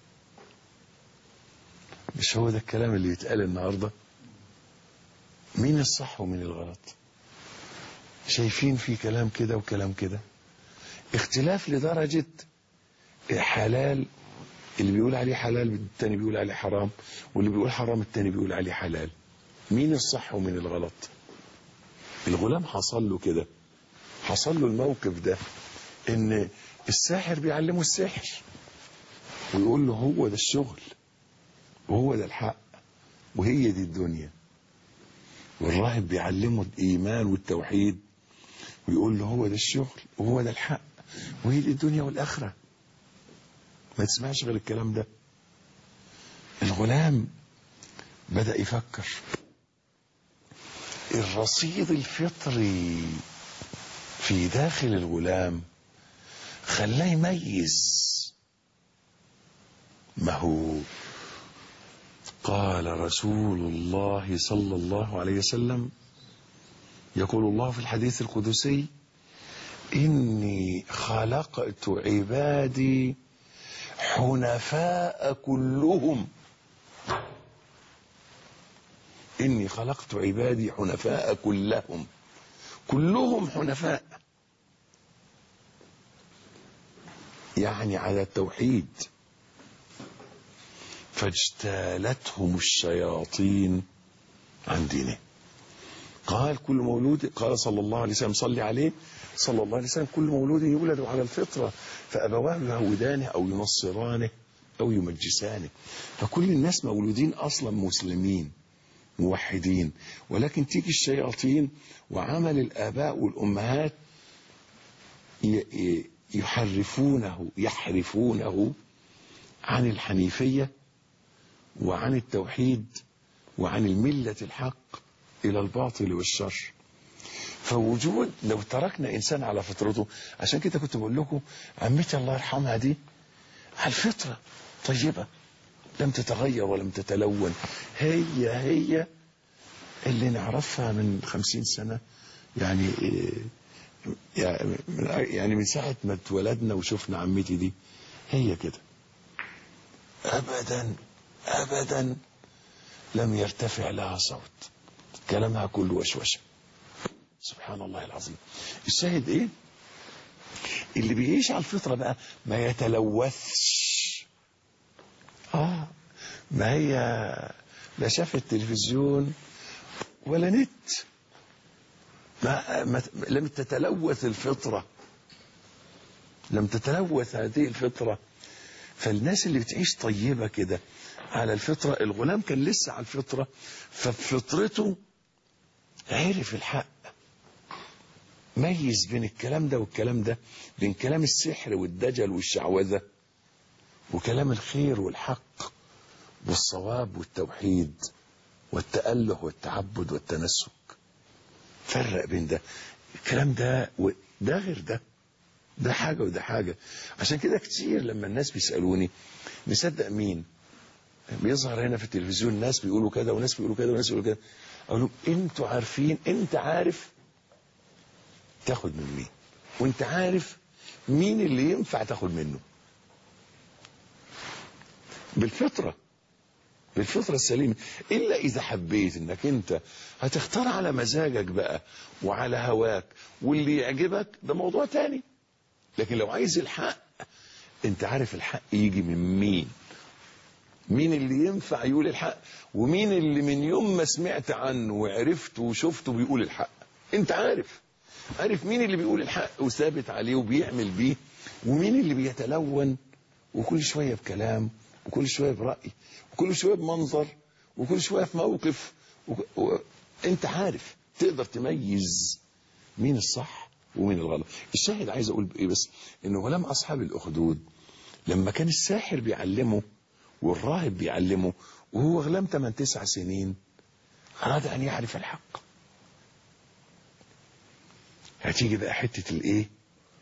مش هو ده الكلام اللي يتقال النهاردة؟ مين الصح ومين الغلط؟ شايفين في كلام كده وكلام كده، اختلاف لدرجة حلال، اللي بيقول عليه حلال التاني بيقول عليه حرام، واللي بيقول حرام التاني بيقول عليه حلال. مين الصح ومين الغلط؟ الغلام حصل له كده، حصل له الموقف ده، ان الساحر بيعلمه السحر ويقول له هو ده الشغل وهو ده الحق وهي دي الدنيا، والراهب بيعلمه الإيمان والتوحيد ويقول له هو ده الشغل وهو ده الحق وهي دي الدنيا والآخرة. ما تسمعش غير الكلام ده. الغلام بدأ يفكر، الرصيد الفطري في داخل الغلام خلاه يميز. ما هو قال رسول الله صلى الله عليه وسلم، يقول الله في الحديث القدسي: إني خلقت عبادي حنفاء كلهم. إني خلقت عبادي حنفاء كلهم، كلهم حنفاء، يعني على التوحيد. فاجتالتهم الشياطين عن دينه. قال كل مولود، قال صلى الله عليه وسلم، صلي عليه صلى الله عليه وسلم، كل مولود يولد على الفطرة فأبواه يهودانه أو ينصرانه أو يمجسانه. فكل الناس مولودين أصلا مسلمين موحدين، ولكن تيجي الشياطين وعمل الآباء والأمهات يحرفونه عن الحنيفية وعن التوحيد وعن الملة الحق إلى الباطل والشر. فوجود، لو تركنا إنسان على فطرته، عشان كده كنت بقول لكم عمتي الله يرحمها دي على الفطرة طيبة لم تتغير ولم تتلون، هي اللي نعرفها من 50 سنة، يعني من ساعة ما اتولدنا وشفنا عمتي دي هي كده، أبدا لم يرتفع لها صوت، كلامها كله وشوشة. سبحان الله العظيم. الشاهد ايه؟ اللي بيعيش على الفطرة بقى ما يتلوثش. ما هي لا شافت تلفزيون ولا نت، لم تتلوث الفطرة، لم تتلوث هذه الفطرة. فالناس اللي بتعيش طيبة كده على الفطرة، الغلام كان لسه على الفطرة، فبفطرته عرف الحق، ميز بين الكلام ده والكلام ده، بين كلام السحر والدجل والشعوذة وكلام الخير والحق والصواب والتوحيد والتأله والتعبد والتنسك. فرق بين ده، الكلام ده وده غير ده، ده حاجة وده حاجة. عشان كده كتير لما الناس بيسألوني نصدق مين؟ بيظهر هنا في التلفزيون ناس بيقولوا كده وناس بيقولوا كده وناس بيقولوا كده، اقول لهم انتوا عارفين، انت عارف تاخد من مين، وانت عارف مين اللي ينفع تاخد منه بالفطرة السليمة. إلا إذا حبيت إنك أنت هتختار على مزاجك بقى وعلى هواك واللي يعجبك، ده موضوع تاني. لكن لو عايز الحق، أنت عارف الحق يجي من مين اللي ينفع يقول الحق، ومين اللي من يوم ما سمعت عنه وعرفته وشفته بيقول الحق. أنت عارف مين اللي بيقول الحق وثابت عليه وبيعمل بيه، ومين اللي بيتلون وكل شوية بكلام وكل شوية برأي وكل شوية بمنظر وكل شوية في موقف انت عارف، تقدر تميز مين الصح ومين الغلط. الشاهد عايز اقول ايه بس، انه غلام اصحاب الاخدود لما كان الساحر بيعلمه والراهب بيعلمه وهو غلام 8-9 سنين، اراد ان يعرف الحق. هتيجي بقى حتة الايه،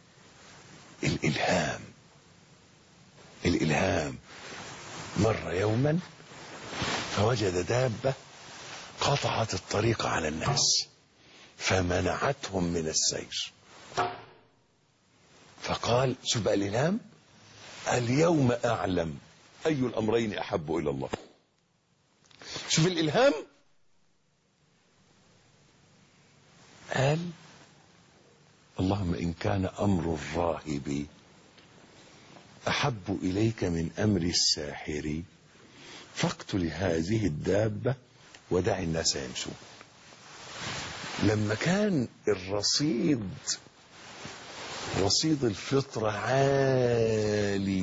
الالهام. مر يوما فوجد دابة قطعت الطريق على الناس فمنعتهم من السير، فقال، شوف بقى الإلهام، اليوم أعلم أي الأمرين أحب إلى الله. شوف الإلهام، قال اللهم إن كان أمر الراهب أحب إليك من أمر الساحر فاقتل هذه الدابة ودع الناس يمشون. لما كان رصيد الفطرة عالي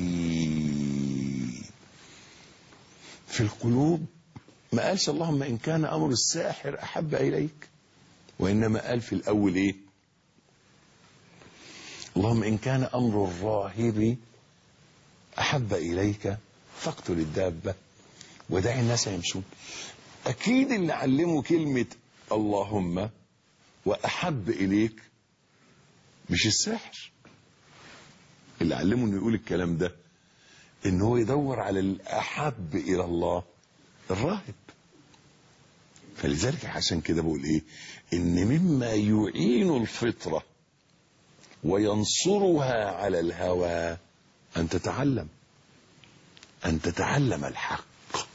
في القلوب، ما قالش اللهم إن كان أمر الساحر أحب إليك، وإنما قال في الأول إيه، اللهم إن كان أمر الراهب أحب إليك فاقتل الدابة ودع الناس يمشون. أكيد اللي علمه كلمة اللهم وأحب إليك مش الساحر، اللي علمه إنه يقول الكلام ده إنه هو يدور على الأحب إلى الله، الراهب. فلذلك عشان كده بقول إيه، إن مما يعين الفطرة وينصرها على الهوى أن تتعلم. أن تتعلم الحق.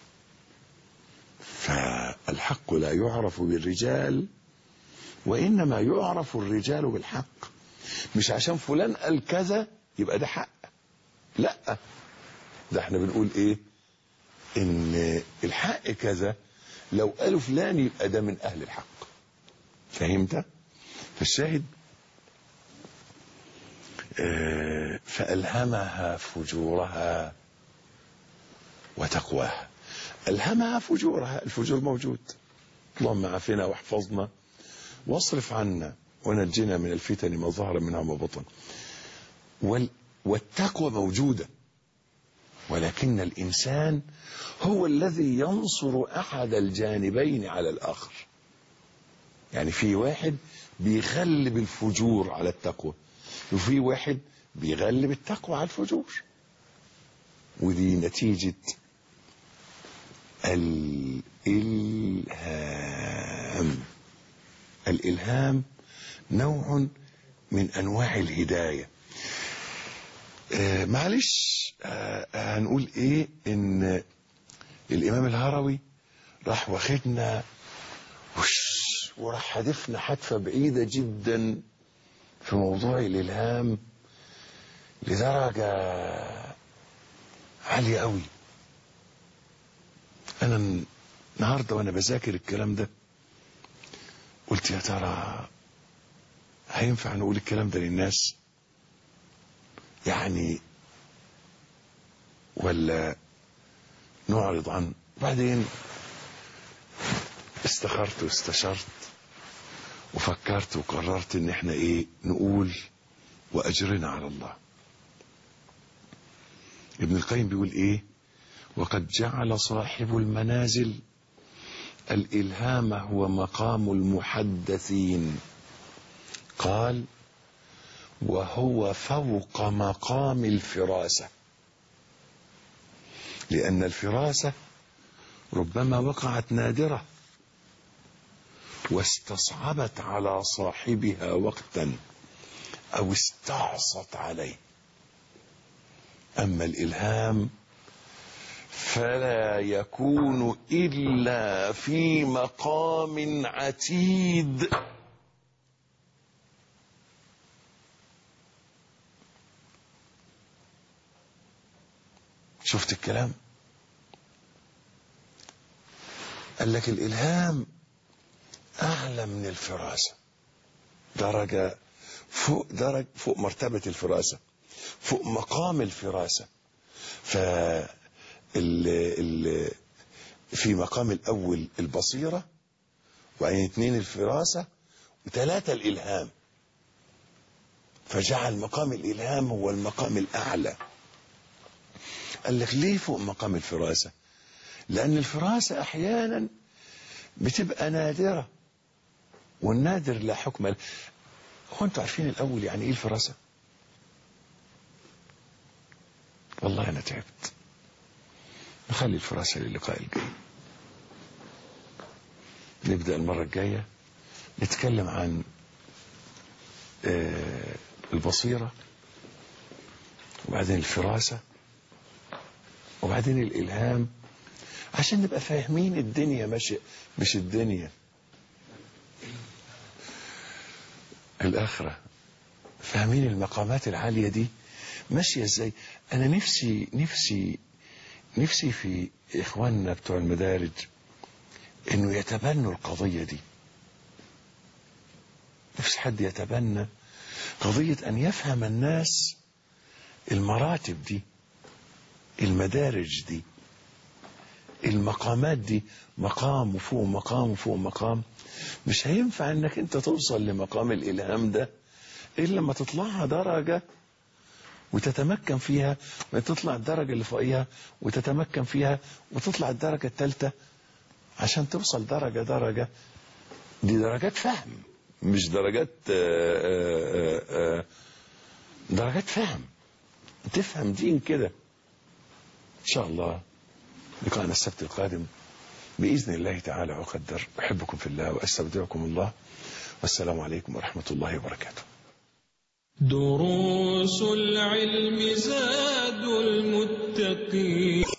فالحق لا يعرف بالرجال، وإنما يعرف الرجال بالحق. مش عشان فلان قال كذا يبقى ده حق، لا، ده احنا بنقول ايه؟ ان الحق كذا، لو قالوا فلان يبقى ده من اهل الحق. فهمت؟ فالشاهد فألهمها فجورها وتقواها. ألهمها فجورها، الفجور موجود. اللهم عافنا واحفظنا واصرف عنا ونجنا من الفتن ما ظهر منها وما بطن. والتقوى موجودة، ولكن الإنسان هو الذي ينصر أحد الجانبين على الآخر. يعني في واحد بيغلب الفجور على التقوى، وفي واحد بيغلب التقوى على الفجور. ودي نتيجة الإلهام. الإلهام نوع من أنواع الهداية. معلش، هنقول إيه؟ إن الإمام الهروي راح واخدنا وراح حدفنا حدفة بعيدة جدا في موضوع الإلهام لدرجة عالية قوي. أنا النهاردة وأنا بذاكر الكلام ده قلت يا ترى هينفع نقول الكلام ده للناس يعني، ولا نعرض عنه؟ بعدين استخرت واستشرت وفكرت وقررت ان احنا ايه نقول، واجرنا على الله. ابن القيم بيقول ايه؟ وقد جعل صاحب المنازل الإلهام هو مقام المحدثين. قال وهو فوق مقام الفراسة، لأن الفراسة ربما وقعت نادرة واستصعبت على صاحبها وقتا أو استعصت عليه. أما الإلهام فلا يكون إلا في مقام عتيد. شفت الكلام؟ قال لك الإلهام أعلى من الفراسة، درجة فوق مرتبة الفراسة، فوق مقام الفراسة. في مقام الأول البصيرة، وبعدين 2 الفراسة، و3 الإلهام. فجعل مقام الإلهام هو المقام الأعلى. قال لك ليه فوق مقام الفراسة؟ لأن الفراسة أحيانا بتبقى نادرة، والنادر لا حكم له. هو أنتوا عارفين الأول يعني إيه الفراسة؟ والله أنا تعبت. نخلي الفراسة للقاء الجاي. نبدأ المرة الجاية نتكلم عن البصيرة، وبعدين الفراسة، وبعدين الإلهام، عشان نبقى فاهمين الدنيا ماشية. مش الدنيا، الآخرة. فاهمين المقامات العالية دي ماشية ازاي. أنا نفسي في إخواننا بتوع المدارج إنه يتبنوا القضية دي. نفس حد يتبنى قضية أن يفهم الناس المراتب دي، المدارج دي، المقامات دي، مقام وفوق مقام وفوق مقام. مش هينفع انك انت توصل لمقام الإلهام ده إلا لما تطلعها درجة وتتمكن فيها، وتطلع الدرجة اللي فوقيها وتتمكن فيها، وتطلع الدرجة الثالثة عشان توصل درجة. دي درجات فهم، مش درجات فهم. تفهم دين كده. إن شاء الله لقاءنا السبت القادم بإذن الله تعالى وقدر. أحبكم في الله وأستودعكم الله، والسلام عليكم ورحمة الله وبركاته. دروس العلم زاد المتقين.